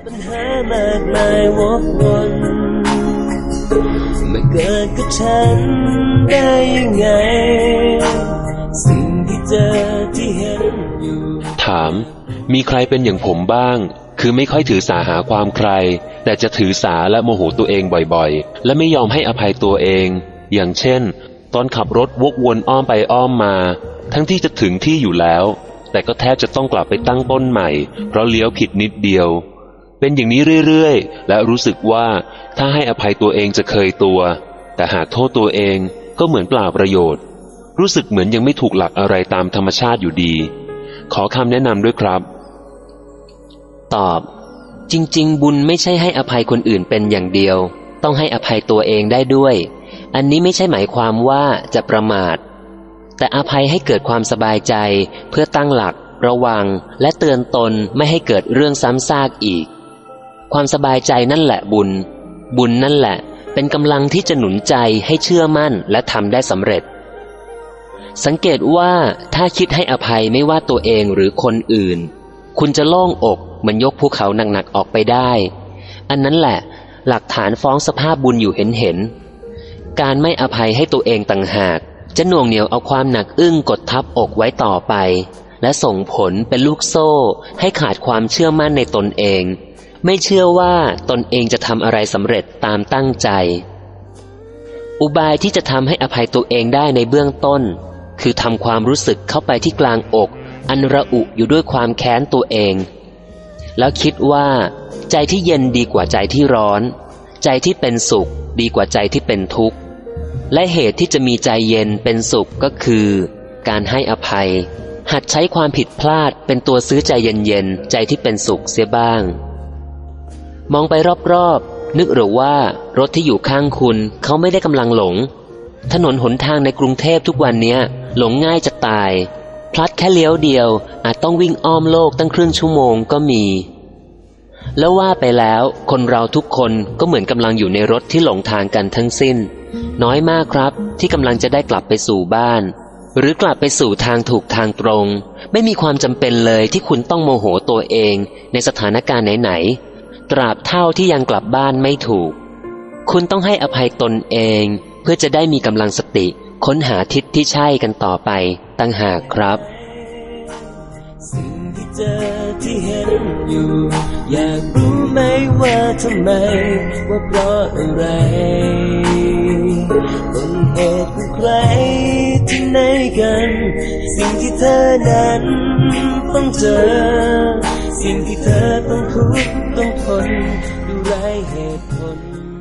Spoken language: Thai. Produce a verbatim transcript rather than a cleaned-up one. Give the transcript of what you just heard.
ปัญหามากมายวกวนมาเกิดกับฉันได้ยังไงสิ่งที่เจอที่เห็นอยู่ถามมีใครเป็นอย่างผมบ้างคือไม่ค่อยถือสาหาความใครแต่จะถือสาและโมโหตัวเองบ่อยๆและไม่ยอมให้อภัยตัวเองอย่างเช่นตอนขับรถวกวนอ้อมไปอ้อมมาทั้งที่จะถึงที่อยู่แล้วแต่ก็แทบจะต้องกลับไปตั้งต้นใหม่เพราะเลี้ยวผิดนิดเดียวเป็นอย่างนี้เรื่อยๆและรู้สึกว่าถ้าให้อภัยตัวเองจะเคยตัวแต่หากโทษตัวเองก็เหมือนเปล่าประโยชน์รู้สึกเหมือนยังไม่ถูกหลักอะไรตามธรรมชาติอยู่ดีขอคำแนะนำด้วยครับตอบจริงๆบุญไม่ใช่ให้อภัยคนอื่นเป็นอย่างเดียวต้องให้อภัยตัวเองได้ด้วยอันนี้ไม่ใช่หมายความว่าจะประมาทแต่อภัยให้เกิดความสบายใจเพื่อตั้งหลักระวังและเตือนตนไม่ให้เกิดเรื่องซ้ำซากอีกความสบายใจนั่นแหละบุญบุญนั่นแหละเป็นกำลังที่จะหนุนใจให้เชื่อมั่นและทำได้สำเร็จสังเกตว่าถ้าคิดให้อภัยไม่ว่าตัวเองหรือคนอื่นคุณจะโล่งอกเหมือนยกภูเขาหนักๆออกไปได้อันนั้นแหละหลักฐานฟ้องสภาพบุญอยู่เห็นๆการไม่อภัยให้ตัวเองต่างหากจะหน่วงเหนียวเอาความหนักอึ้งกดทับอกไว้ต่อไปและส่งผลเป็นลูกโซ่ให้ขาดความเชื่อมั่นในตนเองไม่เชื่อว่าตนเองจะทำอะไรสำเร็จตามตั้งใจอุบายที่จะทำให้อภัยตัวเองได้ในเบื้องต้นคือทำความรู้สึกเข้าไปที่กลางอกอันระอุอยู่ด้วยความแค้นตัวเองแล้วคิดว่าใจที่เย็นดีกว่าใจที่ร้อนใจที่เป็นสุขดีกว่าใจที่เป็นทุกข์และเหตุที่จะมีใจเย็นเป็นสุขก็คือการให้อภัยหัดใช้ความผิดพลาดเป็นตัวซื้อใจเย็นๆใจที่เป็นสุขเสียบ้างมองไปรอบๆนึกหรือว่ารถที่อยู่ข้างคุณเขาไม่ได้กำลังหลงถนนหนทางในกรุงเทพทุกวันเนี้ยหลงง่ายจะตายพลัดแค่เลี้ยวเดียวอาจต้องวิ่งอ้อมโลกตั้งครึ่งชั่วโมงก็มีแล้วว่าไปแล้วคนเราทุกคนก็เหมือนกำลังอยู่ในรถที่หลงทางกันทั้งสิ้นน้อยมากครับที่กำลังจะได้กลับไปสู่บ้านหรือกลับไปสู่ทางถูกทางตรงไม่มีความจำเป็นเลยที่คุณต้องโมโหตัวเองในสถานการณ์ไหนๆตราบเท่าที่ยังกลับบ้านไม่ถูกคุณต้องให้อภัยตนเองเพื่อจะได้มีกำลังสติค้นหาทิศที่ใช่กันต่อไปตั้งหากครับสิ่งที่เจอที่เห็นอยู่อยากรู้ไหมว่าทำไมว่าเพราะอะไรต้นเหตุของใครที่ไหนกันสิ่งที่เธอนั้นต้องเจอสิ่งที่เธอต้องทุกข์ต้องทนดูไร้เหตุผล